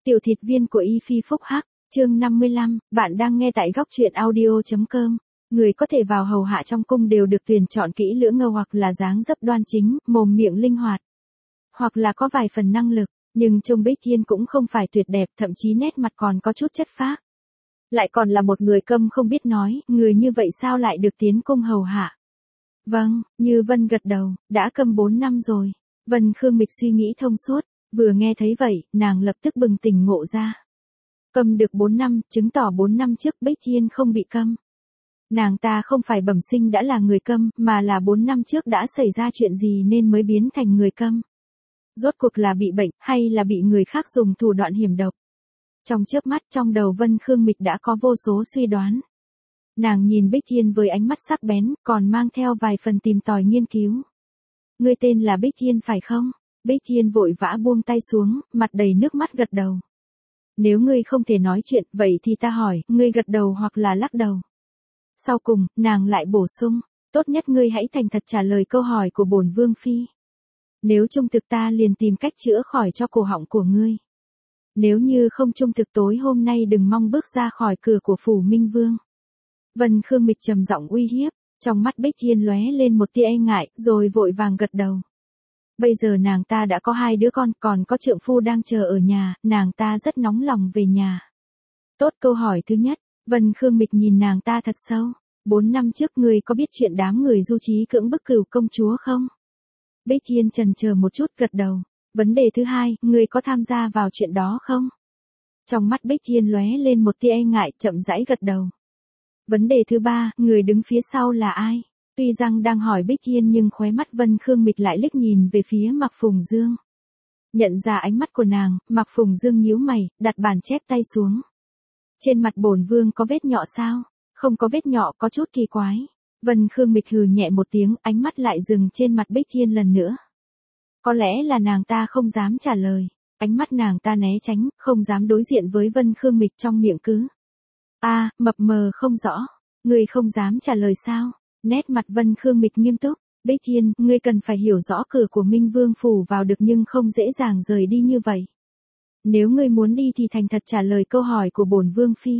Tiểu thịt viên của Y Phi Phúc Hắc, chương 55, bạn đang nghe tại góc truyện audio.com. Người có thể vào hầu hạ trong cung đều được tuyển chọn kỹ lưỡng hoặc là dáng dấp đoan chính, mồm miệng linh hoạt, hoặc là có vài phần năng lực, nhưng trông Bích Thiên cũng không phải tuyệt đẹp, thậm chí nét mặt còn có chút chất phác. Lại còn là một người câm không biết nói, người như vậy sao lại được tiến cung hầu hạ? Vâng, Như Vân gật đầu, đã câm 4 năm rồi. Vân Khương Mịch suy nghĩ thông suốt, vừa nghe thấy vậy, nàng lập tức bừng tỉnh ngộ ra. Câm được 4 năm, chứng tỏ 4 năm trước Bích Thiên không bị câm. Nàng ta không phải bẩm sinh đã là người câm, mà là 4 năm trước đã xảy ra chuyện gì nên mới biến thành người câm. Rốt cuộc là bị bệnh, hay là bị người khác dùng thủ đoạn hiểm độc? Trong chớp mắt trong đầu Vân Khương Mịch đã có vô số suy đoán. Nàng nhìn Bích Thiên với ánh mắt sắc bén, còn mang theo vài phần tìm tòi nghiên cứu. Ngươi tên là Bích Thiên phải không? Bích Thiên vội vã buông tay xuống, mặt đầy nước mắt gật đầu. Nếu ngươi không thể nói chuyện, vậy thì ta hỏi, ngươi gật đầu hoặc là lắc đầu. Sau cùng, nàng lại bổ sung, tốt nhất ngươi hãy thành thật trả lời câu hỏi của bổn vương phi. Nếu trung thực ta liền tìm cách chữa khỏi cho cổ họng của ngươi. Nếu như không trung thực tối hôm nay đừng mong bước ra khỏi cửa của phủ Minh Vương. Vân Khương Mịch trầm giọng uy hiếp, trong mắt Bích Thiên lóe lên một tia e ngại, rồi vội vàng gật đầu. Bây giờ nàng ta đã có 2 đứa con, còn có trượng phu đang chờ ở nhà, nàng ta rất nóng lòng về nhà. Tốt, câu hỏi thứ nhất, Vân Khương Mịch nhìn nàng ta thật sâu. 4 năm trước ngươi có biết chuyện đám người du trí cưỡng bức Cửu công chúa không? Bích Thiên chần chờ một chút gật đầu. Vấn đề thứ hai, ngươi có tham gia vào chuyện đó không? Trong mắt Bích Thiên lóe lên một tia e ngại, chậm rãi gật đầu. Vấn đề thứ ba, người đứng phía sau là ai? Tuy rằng đang hỏi Bích Thiên nhưng khóe mắt Vân Khương Mịch lại liếc nhìn về phía Mạc Phùng Dương. Nhận ra ánh mắt của nàng, Mạc Phùng Dương nhíu mày, đặt bàn chép tay xuống. Trên mặt bổn vương có vết nhọ sao? Không có vết nhọ, có chút kỳ quái. Vân Khương Mịch hừ nhẹ một tiếng, ánh mắt lại dừng trên mặt Bích Thiên lần nữa. Có lẽ là nàng ta không dám trả lời. Ánh mắt nàng ta né tránh, không dám đối diện với Vân Khương Mịch, trong miệng cứ. Mập mờ không rõ. Ngươi không dám trả lời sao? Nét mặt Vân Khương Mịch nghiêm túc. Bích Thiên, ngươi cần phải hiểu rõ cửa của Minh Vương phủ vào được nhưng không dễ dàng rời đi như vậy. Nếu ngươi muốn đi thì thành thật trả lời câu hỏi của bổn vương phi.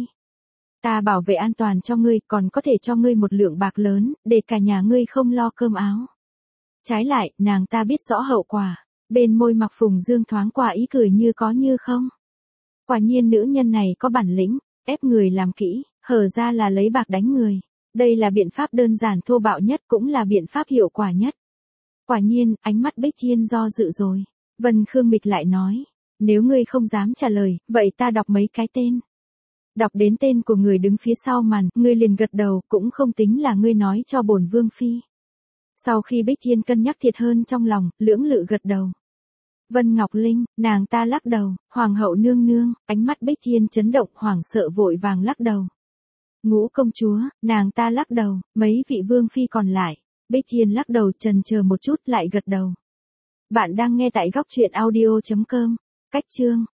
Ta bảo vệ an toàn cho ngươi, còn có thể cho ngươi một lượng bạc lớn, để cả nhà ngươi không lo cơm áo. Trái lại, nàng ta biết rõ hậu quả. Bên môi Mạc Phùng Dương thoáng qua ý cười như có như không. Quả nhiên nữ nhân này có bản lĩnh, ép người làm kỹ, hở ra là lấy bạc đánh người. Đây là biện pháp đơn giản thô bạo nhất, cũng là biện pháp hiệu quả nhất. Quả nhiên, ánh mắt Bích Thiên do dự rồi. Vân Khương Mịch lại nói, nếu ngươi không dám trả lời, vậy ta đọc mấy cái tên. Đọc đến tên của người đứng phía sau màn, ngươi liền gật đầu, cũng không tính là ngươi nói cho bổn vương phi. Sau khi Bích Thiên cân nhắc thiệt hơn trong lòng, lưỡng lự gật đầu. Vân Ngọc Linh, nàng ta lắc đầu. Hoàng hậu nương nương, ánh mắt Bích Thiên chấn động, hoảng sợ vội vàng lắc đầu. Ngũ công chúa, nàng ta lắc đầu. Mấy vị vương phi còn lại. Bích Thiên lắc đầu, chần chờ một chút lại gật đầu. Bạn đang nghe tại góc truyện audio.com. Cách chương